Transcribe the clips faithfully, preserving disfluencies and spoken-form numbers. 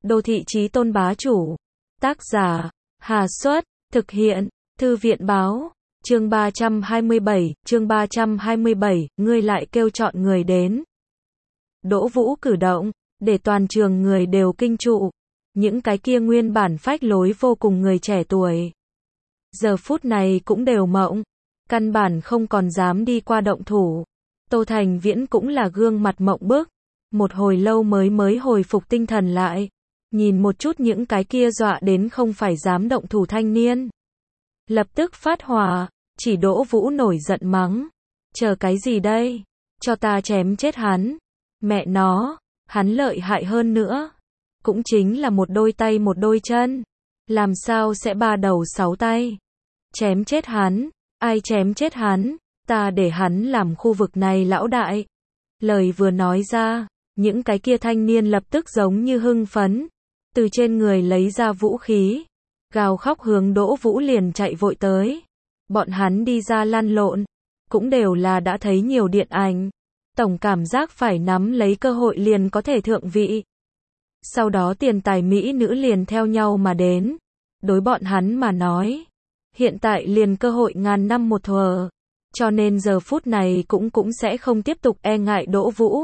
Đô thị chí tôn bá chủ. Tác giả, Hà Xuất, thực hiện, Thư viện báo. Chương ba trăm hai mươi bảy, chương ba trăm hai mươi bảy, ngươi lại kêu chọn người đến. Đỗ Vũ cử động, để toàn trường người đều kinh trụ. Những cái kia nguyên bản phách lối vô cùng người trẻ tuổi. Giờ phút này cũng đều mộng. Căn bản không còn dám đi qua động thủ. Tô Thành Viễn cũng là gương mặt mộng bức. Một hồi lâu mới mới hồi phục tinh thần lại. Nhìn một chút những cái kia dọa đến không phải dám động thủ thanh niên. Lập tức phát hỏa, chỉ Đỗ Vũ nổi giận mắng. Chờ cái gì đây? Cho ta chém chết hắn. Mẹ nó, hắn lợi hại hơn nữa. Cũng chính là một đôi tay một đôi chân. Làm sao sẽ ba đầu sáu tay? Chém chết hắn, ai chém chết hắn? Ta để hắn làm khu vực này lão đại. Lời vừa nói ra, những cái kia thanh niên lập tức giống như hưng phấn. Từ trên người lấy ra vũ khí. Gào khóc hướng Đỗ Vũ liền chạy vội tới. Bọn hắn đi ra lăn lộn. Cũng đều là đã thấy nhiều điện ảnh. Tổng cảm giác phải nắm lấy cơ hội liền có thể thượng vị. Sau đó tiền tài mỹ nữ liền theo nhau mà đến. Đối bọn hắn mà nói. Hiện tại liền cơ hội ngàn năm một thuở. Cho nên giờ phút này cũng cũng sẽ không tiếp tục e ngại Đỗ Vũ.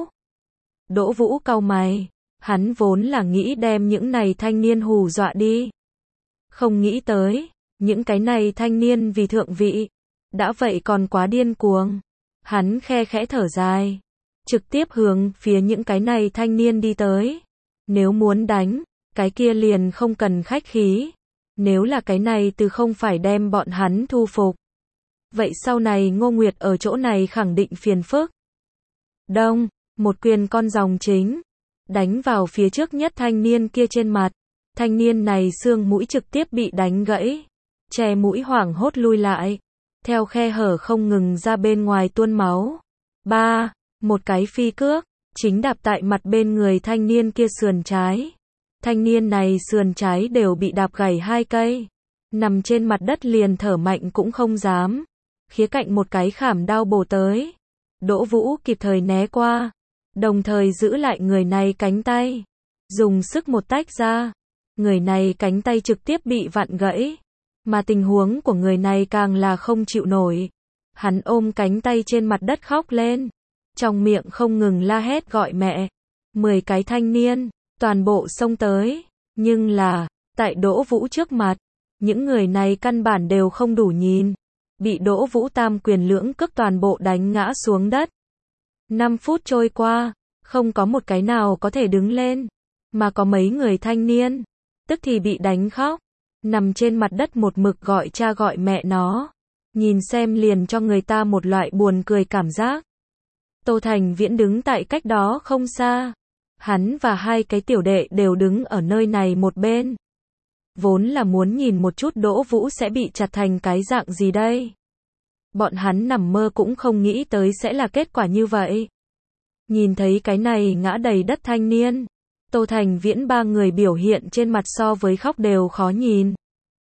Đỗ Vũ cau mày. Hắn vốn là nghĩ đem những này thanh niên hù dọa đi. Không nghĩ tới, những cái này thanh niên vì thượng vị. Đã vậy còn quá điên cuồng. Hắn khe khẽ thở dài. Trực tiếp hướng phía những cái này thanh niên đi tới. Nếu muốn đánh, cái kia liền không cần khách khí. Nếu là cái này từ không phải đem bọn hắn thu phục. Vậy sau này Ngô Nguyệt ở chỗ này khẳng định phiền phức. Đông, một quyền con rồng chính. Đánh vào phía trước nhất thanh niên kia trên mặt. Thanh niên này xương mũi trực tiếp bị đánh gãy. Che mũi hoảng hốt lui lại. Theo khe hở không ngừng ra bên ngoài tuôn máu. Ba, một cái phi cước. Chính đạp tại mặt bên người thanh niên kia sườn trái. Thanh niên này sườn trái đều bị đạp gãy hai cây. Nằm trên mặt đất liền thở mạnh cũng không dám. Khía cạnh một cái khảm đao bổ tới. Đỗ Vũ kịp thời né qua. Đồng thời giữ lại người này cánh tay. Dùng sức một tách ra. Người này cánh tay trực tiếp bị vặn gãy. Mà tình huống của người này càng là không chịu nổi. Hắn ôm cánh tay trên mặt đất khóc lên. Trong miệng không ngừng la hét gọi mẹ. Mười cái thanh niên, toàn bộ xông tới. Nhưng là, tại Đỗ Vũ trước mặt, những người này căn bản đều không đủ nhìn. Bị Đỗ Vũ tam quyền lưỡng cước toàn bộ đánh ngã xuống đất. Năm phút trôi qua, không có một cái nào có thể đứng lên. Mà có mấy người thanh niên, tức thì bị đánh khóc. Nằm trên mặt đất một mực gọi cha gọi mẹ nó. Nhìn xem liền cho người ta một loại buồn cười cảm giác. Tô Thành Viễn đứng tại cách đó không xa. Hắn và hai cái tiểu đệ đều đứng ở nơi này một bên. Vốn là muốn nhìn một chút Đỗ Vũ sẽ bị chặt thành cái dạng gì đây. Bọn hắn nằm mơ cũng không nghĩ tới sẽ là kết quả như vậy. Nhìn thấy cái này ngã đầy đất thanh niên. Tô Thành Viễn ba người biểu hiện trên mặt so với khóc đều khó nhìn.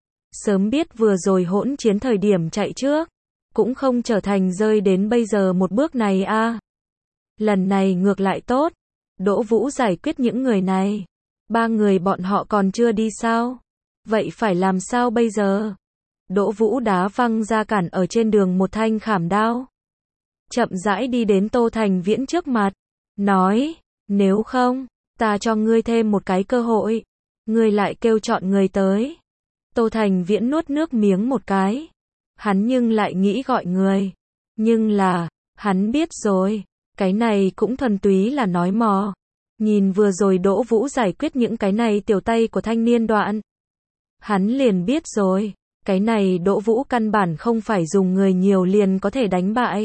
Sớm biết vừa rồi hỗn chiến thời điểm chạy trước. Cũng không trở thành rơi đến bây giờ một bước này a. À. Lần này ngược lại tốt. Đỗ Vũ giải quyết những người này. Ba người bọn họ còn chưa đi sao? Vậy phải làm sao bây giờ? Đỗ Vũ đá văng ra cản ở trên đường một thanh khảm đao. Chậm rãi đi đến Tô Thành Viễn trước mặt. Nói, nếu không, ta cho ngươi thêm một cái cơ hội. Ngươi lại kêu chọn người tới. Tô Thành Viễn nuốt nước miếng một cái. Hắn nhưng lại nghĩ gọi người. Nhưng là, hắn biết rồi. Cái này cũng thuần túy là nói mò. Nhìn vừa rồi Đỗ Vũ giải quyết những cái này tiểu tay của thanh niên đoạn. Hắn liền biết rồi. Cái này Đỗ Vũ căn bản không phải dùng người nhiều liền có thể đánh bại.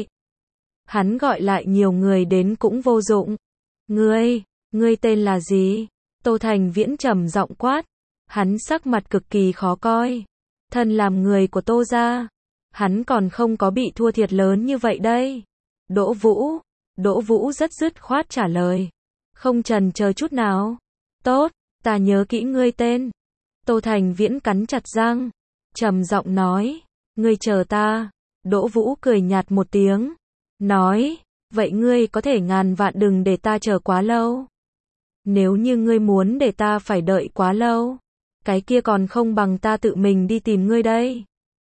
Hắn gọi lại nhiều người đến cũng vô dụng. Ngươi, ngươi tên là gì? Tô Thành Viễn trầm giọng quát. Hắn sắc mặt cực kỳ khó coi. Thân làm người của Tô gia. Hắn còn không có bị thua thiệt lớn như vậy đây. Đỗ Vũ. Đỗ Vũ rất dứt khoát trả lời. Không chần chờ chút nào. Tốt, ta nhớ kỹ ngươi tên. Tô Thành Viễn cắn chặt răng. Trầm giọng nói. Ngươi chờ ta. Đỗ Vũ cười nhạt một tiếng. Nói. Vậy ngươi có thể ngàn vạn đừng để ta chờ quá lâu. Nếu như ngươi muốn để ta phải đợi quá lâu, cái kia còn không bằng ta tự mình đi tìm ngươi đây.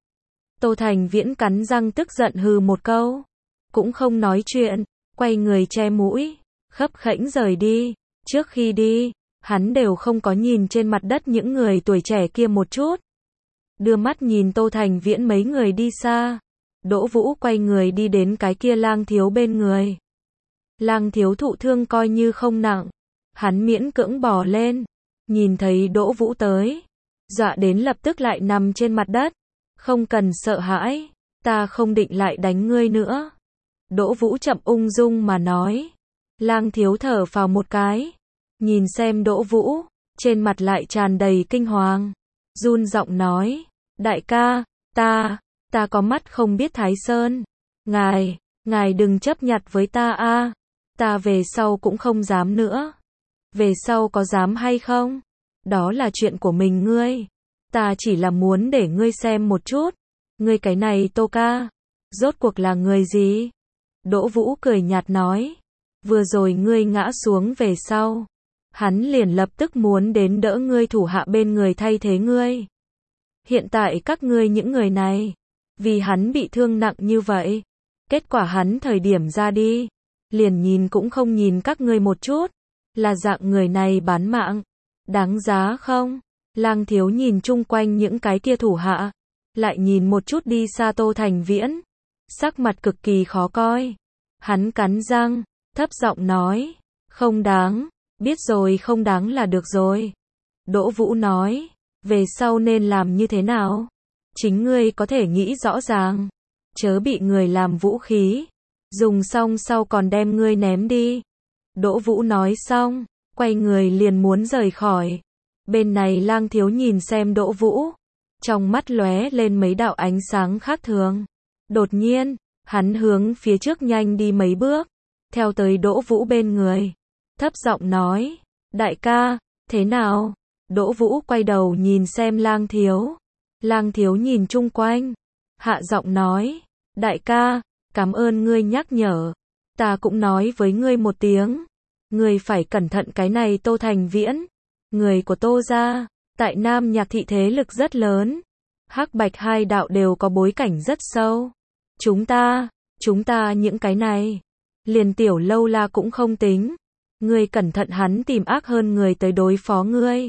Tô Thành Viễn cắn răng tức giận hừ một câu, cũng không nói chuyện, quay người che mũi, khấp khễnh rời đi. Trước khi đi, hắn đều không có nhìn trên mặt đất những người tuổi trẻ kia một chút. Đưa mắt nhìn Tô Thành Viễn mấy người đi xa, Đỗ Vũ quay người đi đến cái kia Lang Thiếu bên người. Lang Thiếu thụ thương coi như không nặng, hắn miễn cưỡng bò lên, nhìn thấy Đỗ Vũ tới, dọa đến lập tức lại nằm trên mặt đất. Không cần sợ hãi, ta không định lại đánh ngươi nữa. Đỗ Vũ chậm ung dung mà nói. Lang Thiếu thở phào một cái, nhìn xem Đỗ Vũ, trên mặt lại tràn đầy kinh hoàng, run giọng nói, đại ca, ta, ta có mắt không biết Thái Sơn, ngài, ngài đừng chấp nhặt với ta a, ta về sau cũng không dám nữa. Về sau có dám hay không? Đó là chuyện của mình ngươi. Ta chỉ là muốn để ngươi xem một chút. Ngươi cái này Tô ca, rốt cuộc là người gì? Đỗ Vũ cười nhạt nói. Vừa rồi ngươi ngã xuống về sau, hắn liền lập tức muốn đến đỡ ngươi thủ hạ bên người thay thế ngươi. Hiện tại các ngươi những người này, vì hắn bị thương nặng như vậy, kết quả hắn thời điểm ra đi, liền nhìn cũng không nhìn các ngươi một chút, là dạng người này bán mạng, đáng giá không? Lang Thiếu nhìn chung quanh những cái kia thủ hạ, lại nhìn một chút đi xa Tô Thành Viễn, sắc mặt cực kỳ khó coi. Hắn cắn răng, thấp giọng nói, không đáng, biết rồi không đáng là được rồi. Đỗ Vũ nói, về sau nên làm như thế nào? Chính ngươi có thể nghĩ rõ ràng, chớ bị người làm vũ khí, dùng xong sau còn đem ngươi ném đi. Đỗ Vũ nói xong, quay người liền muốn rời khỏi. Bên này Lang Thiếu nhìn xem Đỗ Vũ, trong mắt lóe lên mấy đạo ánh sáng khác thường. Đột nhiên, hắn hướng phía trước nhanh đi mấy bước, theo tới Đỗ Vũ bên người, thấp giọng nói, đại ca, thế nào? Đỗ Vũ quay đầu nhìn xem Lang Thiếu. Lang Thiếu nhìn chung quanh, hạ giọng nói, đại ca, cảm ơn ngươi nhắc nhở, ta cũng nói với ngươi một tiếng, ngươi phải cẩn thận cái này Tô Thành Viễn, người của Tô gia, tại Nam Nhạc thị thế lực rất lớn, Hắc Bạch hai đạo đều có bối cảnh rất sâu. Chúng ta, chúng ta những cái này, liền tiểu lâu la cũng không tính, ngươi cẩn thận hắn tìm ác hơn người tới đối phó ngươi.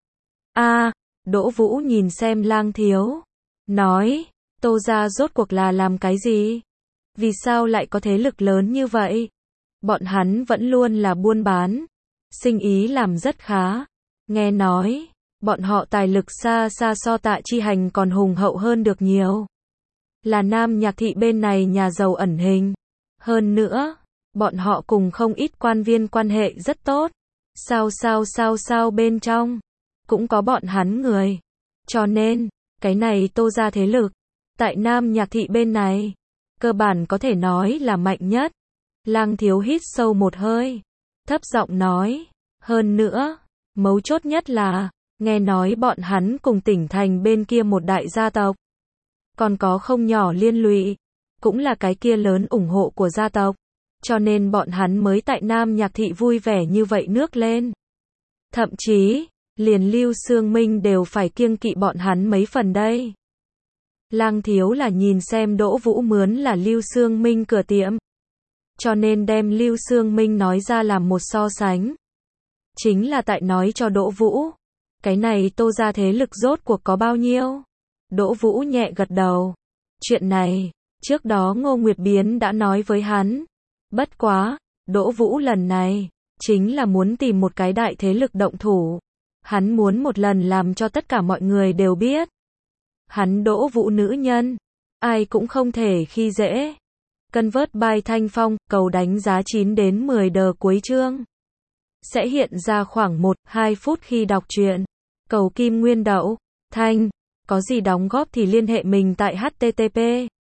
A, Đỗ Vũ nhìn xem Lang Thiếu, nói, Tô gia rốt cuộc là làm cái gì? Vì sao lại có thế lực lớn như vậy? Bọn hắn vẫn luôn là buôn bán, sinh ý làm rất khá. Nghe nói, bọn họ tài lực xa xa so Tạ Chi Hành còn hùng hậu hơn được nhiều. Là Nam Nhạc thị bên này nhà giàu ẩn hình. Hơn nữa, bọn họ cùng không ít quan viên quan hệ rất tốt. Sao sao sao sao bên trong, cũng có bọn hắn người. Cho nên, cái này Tô gia thế lực, tại Nam Nhạc thị bên này, cơ bản có thể nói là mạnh nhất. Lang Thiếu hít sâu một hơi, thấp giọng nói, hơn nữa, mấu chốt nhất là, nghe nói bọn hắn cùng tỉnh thành bên kia một đại gia tộc, còn có không nhỏ liên lụy, cũng là cái kia lớn ủng hộ của gia tộc, cho nên bọn hắn mới tại Nam Nhạc thị vui vẻ như vậy nước lên. Thậm chí, liền Lưu Xương Minh đều phải kiêng kỵ bọn hắn mấy phần đây. Lang Thiếu là nhìn xem Đỗ Vũ mướn là Lưu Xương Minh cửa tiệm, cho nên đem Lưu Xương Minh nói ra làm một so sánh. Chính là tại nói cho Đỗ Vũ, cái này Tô gia thế lực rốt cuộc có bao nhiêu? Đỗ Vũ nhẹ gật đầu. Chuyện này, trước đó Ngô Nguyệt Biến đã nói với hắn. Bất quá, Đỗ Vũ lần này, chính là muốn tìm một cái đại thế lực động thủ. Hắn muốn một lần làm cho tất cả mọi người đều biết. Hắn Đỗ Vũ nữ nhân, ai cũng không thể khi dễ. Convert by Thanh Phong, cầu đánh giá chín đến mười đờ cuối chương. Sẽ hiện ra khoảng một đến hai phút khi đọc truyện. Cầu Kim Nguyên Đậu, Thanh, có gì đóng góp thì liên hệ mình tại http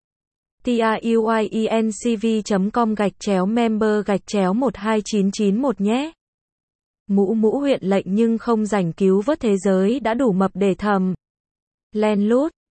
truyencv chấm com gạch chéo member gạch chéo một hai chín chín một nhé. Mũ mũ huyện lệnh nhưng không rảnh cứu vớt thế giới đã đủ mập để thầm. Len lút.